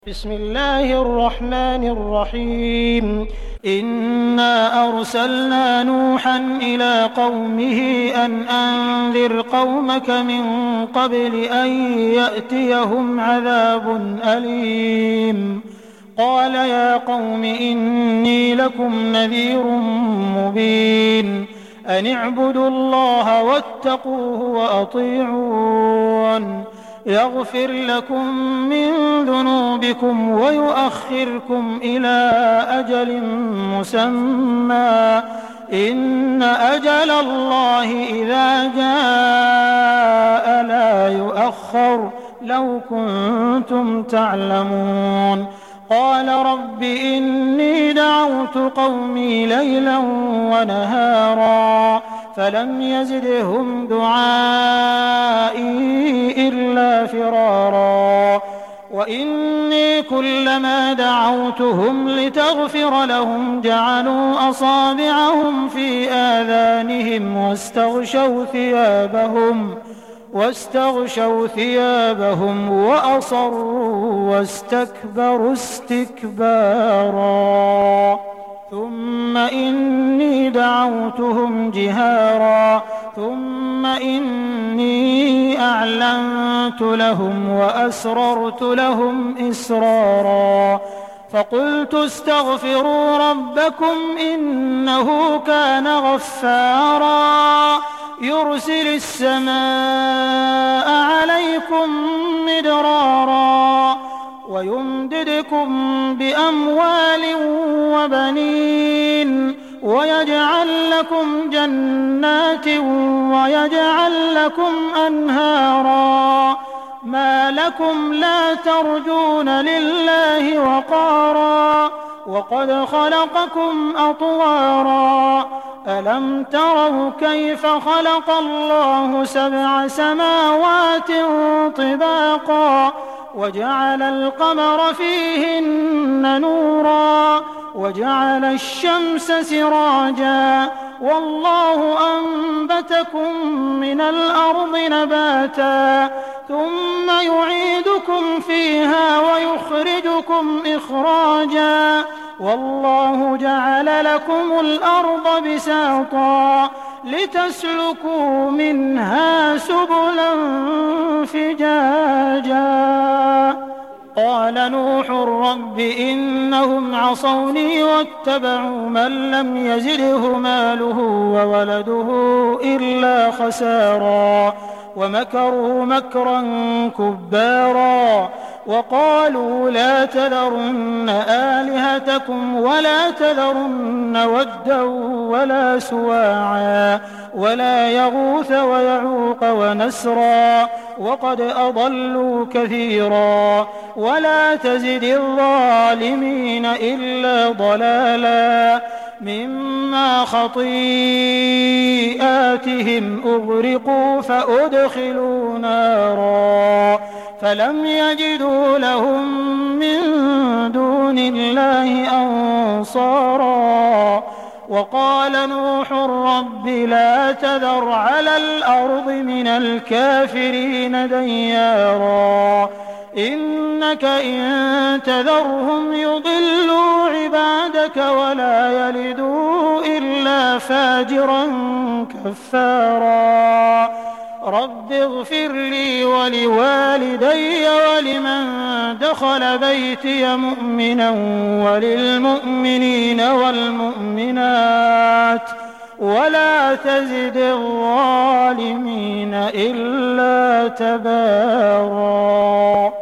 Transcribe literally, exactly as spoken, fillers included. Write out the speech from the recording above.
بسم الله الرحمن الرحيم إنا أرسلنا نوحا إلى قومه أن أنذر قومك من قبل أن يأتيهم عذاب أليم قال يا قوم إني لكم نذير مبين أن اعبدوا الله واتقوه وأطيعون يغفر لكم من ذنوبكم ويؤخركم إلى أجل مسمى إن أجل الله إذا جاء لا يؤخر لو كنتم تعلمون قال رب إني دعوت قومي ليلا ونهارا فلم يزدهم دعائي إلا فرارا وإني كلما دعوتهم لتغفر لهم جعلوا أصابعهم في آذانهم واستغشوا ثيابهم واستغشوا ثيابهم وأصروا واستكبروا استكبارا ثم إني دعوتهم جهارا ثم إني أعلنت لهم وأسررت لهم إسرارا فقلت استغفروا ربكم إنه كان غفارا يرسل السماء عليكم مدرارا ويمددكم بأموال وبنين ويجعل لكم جنات ويجعل لكم أنهارا ما لكم لا ترجون لله وقارا وقد خلقكم أطوارا ألم تروا كيف خلق الله سبع سماوات طباقا وجعل القمر فيهن نورا وجعل الشمس سراجا والله أنبتكم من الأرض نباتا ثم يعيدكم فيها ويخرجكم إخراجا والله جعل لكم الأرض بساطا لتسلكوا منها سبلا فجاجا قال نوح رب إنهم عصوني واتبعوا من لم يزده ماله وولده إلا خسارا ومكروا مكرا كبارا وقالوا لا تذرن آلهتكم ولا تذرن ودا ولا سواعا ولا يغوث ويعوق ونسرا وقد أضلوا كثيرا ولا تزد الظالمين إلا ضلالا مما خطيئاتهم أغرقوا فأدخلوا نارا فلم يجدوا لهم من دون الله أنصارا وقال نوح رب لا تذر على الأرض من الكافرين ديارا إنك إن تذرهم يضلوا عبادك ولا يلدوا إلا فاجرا كفارا رب اغفر لي ولوالدي ولمن دخل بيتي مؤمنا وللمؤمنين والمؤمنات ولا تزد الظالمين إلا تبارا.